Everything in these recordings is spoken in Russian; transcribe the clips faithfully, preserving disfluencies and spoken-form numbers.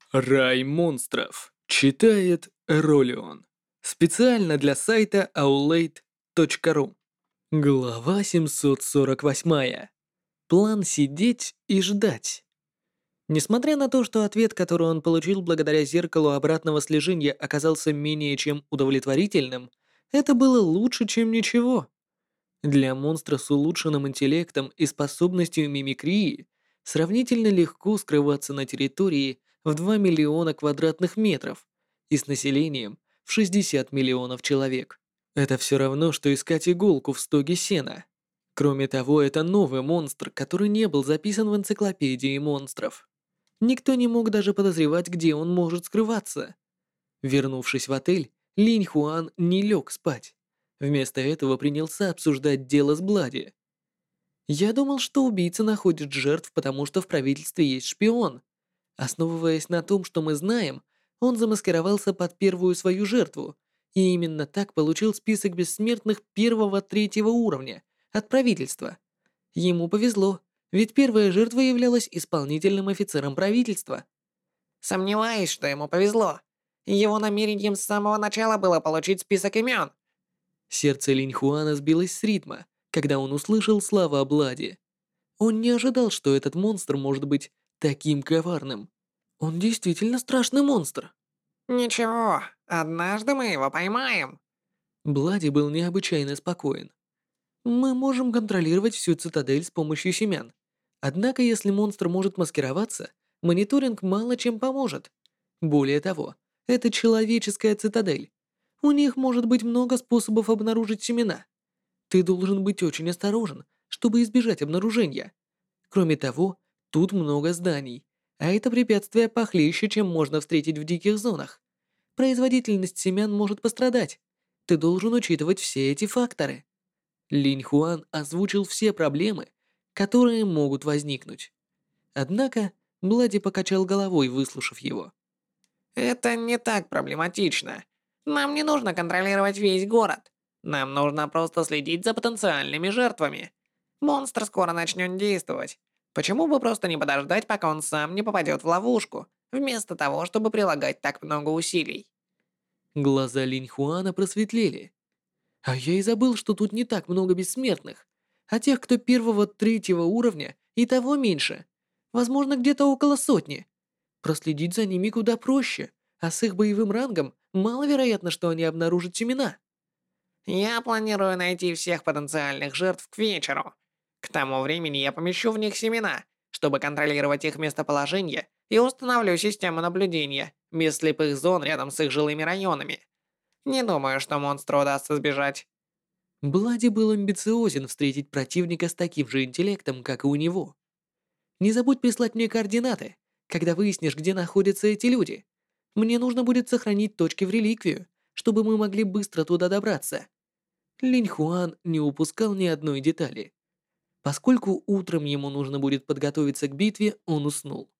Рай монстров. Читает Ролион. Специально для сайта аулейт точка ру. Глава семьсот сорок восемь. План сидеть и ждать. Несмотря на то, что ответ, который он получил благодаря зеркалу обратного слежения, оказался менее чем удовлетворительным, это было лучше, чем ничего. Для монстра с улучшенным интеллектом и способностью мимикрии сравнительно легко скрываться на территории в два миллиона квадратных метров и с населением в шестьдесят миллионов человек. Это все равно, что искать иголку в стоге сена. Кроме того, это новый монстр, который не был записан в энциклопедии монстров. Никто не мог даже подозревать, где он может скрываться. Вернувшись в отель, Линь Хуан не лег спать. Вместо этого принялся обсуждать дело с Блади. «Я думал, что убийца находит жертв, потому что в правительстве есть шпион. Основываясь на том, что мы знаем, он замаскировался под первую свою жертву, и именно так получил список бессмертных первого-третьего уровня от правительства. Ему повезло, ведь первая жертва являлась исполнительным офицером правительства». Сомневаюсь, что ему повезло. Его намерением с самого начала было получить список имен. Сердце Линьхуана сбилось с ритма, когда он услышал слова Блади. Он не ожидал, что этот монстр может быть таким коварным. Он действительно страшный монстр. Ничего, однажды мы его поймаем. Блади был необычайно спокоен. Мы можем контролировать всю цитадель с помощью семян. Однако, если монстр может маскироваться, мониторинг мало чем поможет. Более того, это человеческая цитадель. У них может быть много способов обнаружить семена. Ты должен быть очень осторожен, чтобы избежать обнаружения. Кроме того, тут много зданий, а это препятствие похлеще, чем можно встретить в диких зонах. Производительность семян может пострадать. Ты должен учитывать все эти факторы. Линь Хуан озвучил все проблемы, которые могут возникнуть. Однако Блади покачал головой, выслушав его. Это не так проблематично. Нам не нужно контролировать весь город. Нам нужно просто следить за потенциальными жертвами. Монстр скоро начнет действовать. Почему бы просто не подождать, пока он сам не попадет в ловушку, вместо того, чтобы прилагать так много усилий? Глаза Линь Хуана просветлели. А я и забыл, что тут не так много бессмертных. А тех, кто первого-третьего уровня, и того меньше. Возможно, где-то около сотни. Проследить за ними куда проще, а с их боевым рангом маловероятно, что они обнаружат семена. Я планирую найти всех потенциальных жертв к вечеру. К тому времени я помещу в них семена, чтобы контролировать их местоположение, и установлю систему наблюдения, без слепых зон рядом с их жилыми районами. Не думаю, что монстру удастся сбежать. Блади был амбициозен встретить противника с таким же интеллектом, как и у него. Не забудь прислать мне координаты, когда выяснишь, где находятся эти люди. Мне нужно будет сохранить точки в реликвию, чтобы мы могли быстро туда добраться. Линь Хуан не упускал ни одной детали. Поскольку утром ему нужно будет подготовиться к битве, он уснул.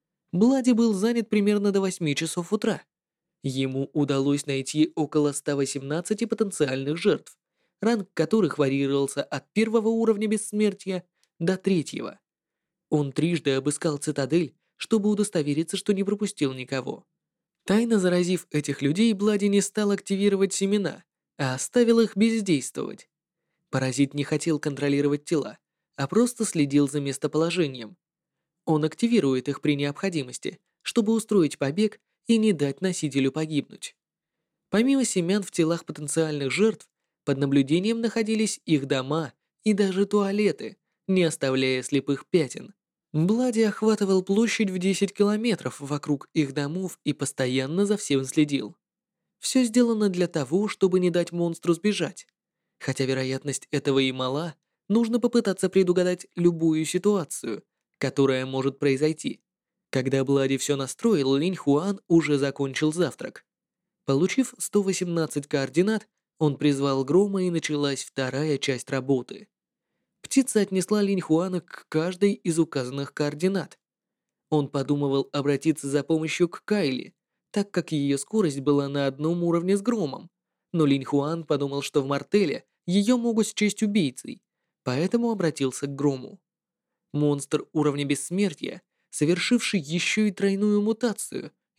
Блади был занят примерно до восьми часов утра. Ему удалось найти около ста восемнадцати потенциальных жертв, ранг которых варьировался от первого уровня бессмертия до третьего. Он трижды обыскал цитадель, чтобы удостовериться, что не пропустил никого. Тайно заразив этих людей, Блади не стал активировать семена, а оставил их бездействовать. Паразит не хотел контролировать тела, а просто следил за местоположением. Он активирует их при необходимости, чтобы устроить побег и не дать носителю погибнуть. Помимо семян в телах потенциальных жертв, под наблюдением находились их дома и даже туалеты, не оставляя слепых пятен. Блади охватывал площадь в десять километров вокруг их домов и постоянно за всем следил. Все сделано для того, чтобы не дать монстру сбежать. Хотя вероятность этого и мала, нужно попытаться предугадать любую ситуацию, которая может произойти. Когда Блади все настроил, Линь Хуан уже закончил завтрак. Получив сто восемнадцать координат, он призвал Грома, и началась вторая часть работы. Птица отнесла Линь Хуана к каждой из указанных координат. Он подумывал обратиться за помощью к Кайли, так как ее скорость была на одном уровне с Громом, но Линь Хуан подумал, что в Мартеле ее могут счесть убийцей, поэтому обратился к Грому. Монстр уровня бессмертия, совершивший еще и тройную мутацию,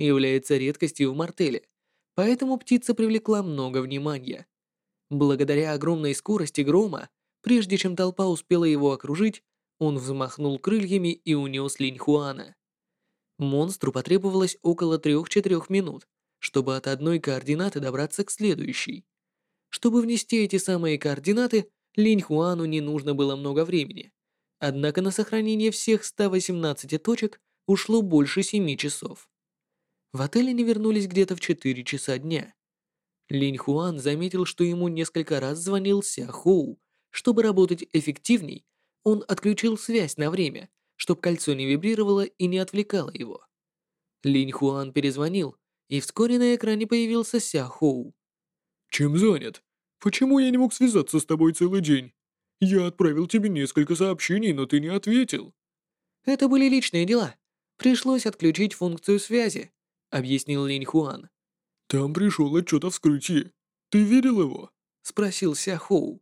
является редкостью в Мартеле, поэтому птица привлекла много внимания. Благодаря огромной скорости грома, прежде чем толпа успела его окружить, он взмахнул крыльями и унес Линьхуана. Монстру потребовалось около трех-четырех минут, чтобы от одной координаты добраться к следующей. Чтобы внести эти самые координаты, Линьхуану не нужно было много времени. Однако на сохранение всех ста восемнадцати точек ушло больше семи часов. В отеле они вернулись где-то в четыре часа дня. Линьхуан заметил, что ему несколько раз звонил Ся Хоу. Чтобы работать эффективней, он отключил связь на время, чтобы кольцо не вибрировало и не отвлекало его. Линьхуан перезвонил, и вскоре на экране появился Ся Хоу. «Чем занят? Почему я не мог связаться с тобой целый день? Я отправил тебе несколько сообщений, но ты не ответил». «Это были личные дела. Пришлось отключить функцию связи», — объяснил Линьхуан. «Там пришел отчет о вскрытии. Ты видел его?» — спросил Ся Хоу.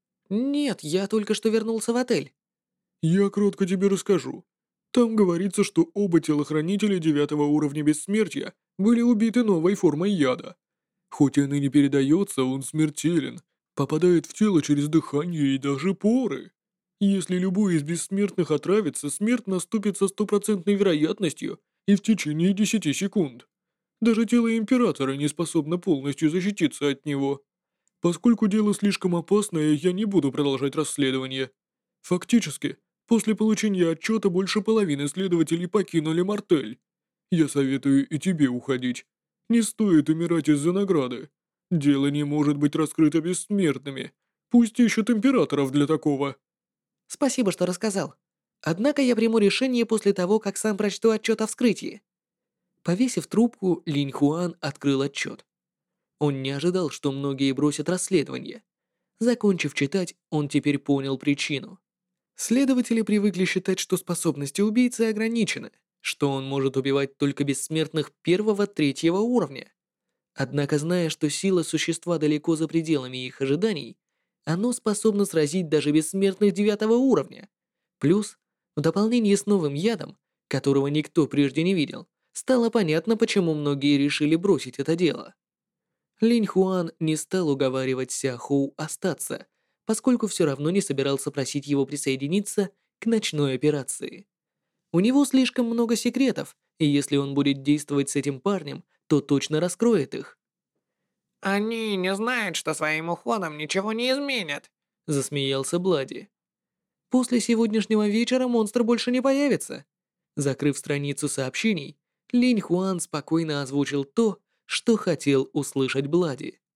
«Нет, я только что вернулся в отель». «Я кратко тебе расскажу. Там говорится, что оба телохранителя девятого уровня бессмертия были убиты новой формой яда. Хоть он и не передается, он смертелен, попадает в тело через дыхание и даже поры. Если любой из бессмертных отравится, смерть наступит со стопроцентной вероятностью и в течение десяти секунд. Даже тело Императора не способно полностью защититься от него. Поскольку дело слишком опасное, я не буду продолжать расследование. Фактически, после получения отчета больше половины следователей покинули Мартель. Я советую и тебе уходить. Не стоит умирать из-за награды. Дело не может быть раскрыто бессмертными. Пусть ищут императоров для такого». «Спасибо, что рассказал. Однако я приму решение после того, как сам прочту отчет о вскрытии». Повесив трубку, Линьхуан открыл отчет. Он не ожидал, что многие бросят расследование. Закончив читать, он теперь понял причину. Следователи привыкли считать, что способности убийцы ограничены, что он может убивать только бессмертных первого-третьего уровня. Однако, зная, что сила существа далеко за пределами их ожиданий, оно способно сразить даже бессмертных девятого уровня. Плюс, в дополнение с новым ядом, которого никто прежде не видел, стало понятно, почему многие решили бросить это дело. Линьхуан не стал уговаривать Ся Хоу остаться, поскольку все равно не собирался просить его присоединиться к ночной операции. У него слишком много секретов, и если он будет действовать с этим парнем, то точно раскроет их. Они не знают, что своим уходом ничего не изменят. Засмеялся Блади. После сегодняшнего вечера монстр больше не появится. Закрыв страницу сообщений, Линь Хуан спокойно озвучил то, что хотел услышать Блади.